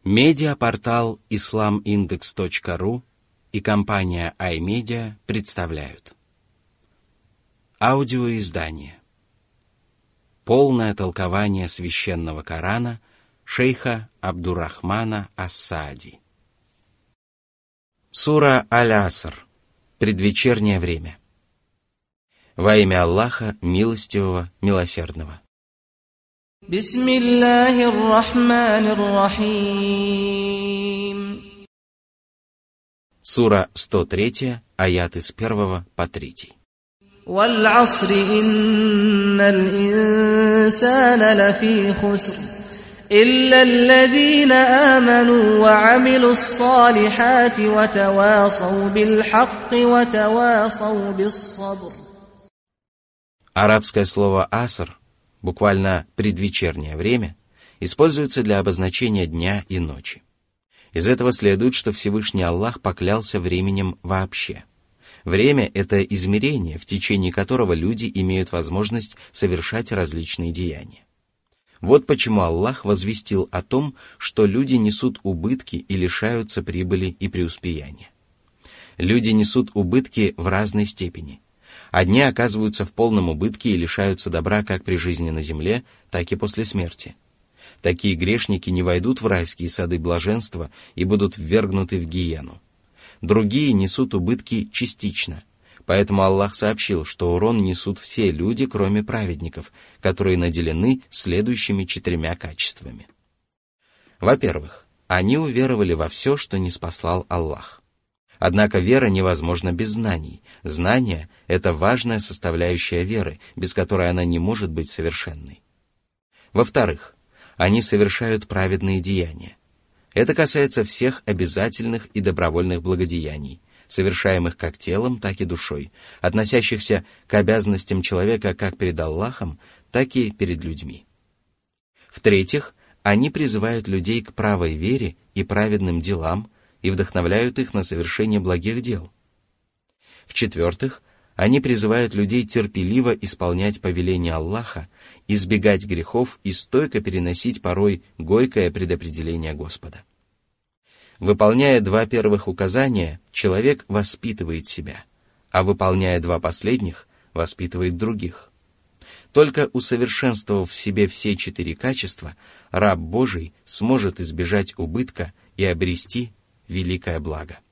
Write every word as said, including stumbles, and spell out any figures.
Медиапортал ислам индекс точка ру и компания iMedia представляют аудиоиздание «Полное толкование священного Корана» шейха Абдуррахмана ас-Саади. Сура Аль-Аср. Предвечернее время. Во имя Аллаха, милостивого, милосердного. Бисмиллахир-рахманир-рахим. Сура сто три, аят с первого по третий. Валь-асри инналь инсана лафи хуср. إلا الذين آمنوا وعملوا الصالحات وتواصوا بالحق وتواصوا بالصبر. Арабское слово «аср», буквально «предвечернее время», используется для обозначения дня и ночи. Из этого следует, что Всевышний Аллах поклялся временем вообще. Время — это измерение, в течение которого люди имеют возможность совершать различные деяния. Вот почему Аллах возвестил о том, что люди несут убытки и лишаются прибыли и преуспеяния. Люди несут убытки в разной степени. Одни оказываются в полном убытке и лишаются добра как при жизни на земле, так и после смерти. Такие грешники не войдут в райские сады блаженства и будут ввергнуты в гиену. Другие несут убытки частично. Поэтому Аллах сообщил, что урон несут все люди, кроме праведников, которые наделены следующими четырьмя качествами. Во-первых, они уверовали во все, что ниспослал Аллах. Однако вера невозможна без знаний. Знание — это важная составляющая веры, без которой она не может быть совершенной. Во-вторых, они совершают праведные деяния. Это касается всех обязательных и добровольных благодеяний, совершаемых как телом, так и душой, относящихся к обязанностям человека как перед Аллахом, так и перед людьми. В-третьих, они призывают людей к правой вере и праведным делам и вдохновляют их на совершение благих дел. В-четвертых, они призывают людей терпеливо исполнять повеления Аллаха, избегать грехов и стойко переносить порой горькое предопределение Господа. Выполняя два первых указания, человек воспитывает себя, а выполняя два последних, воспитывает других. Только усовершенствовав в себе все четыре качества, раб Божий сможет избежать убытка и обрести великое благо.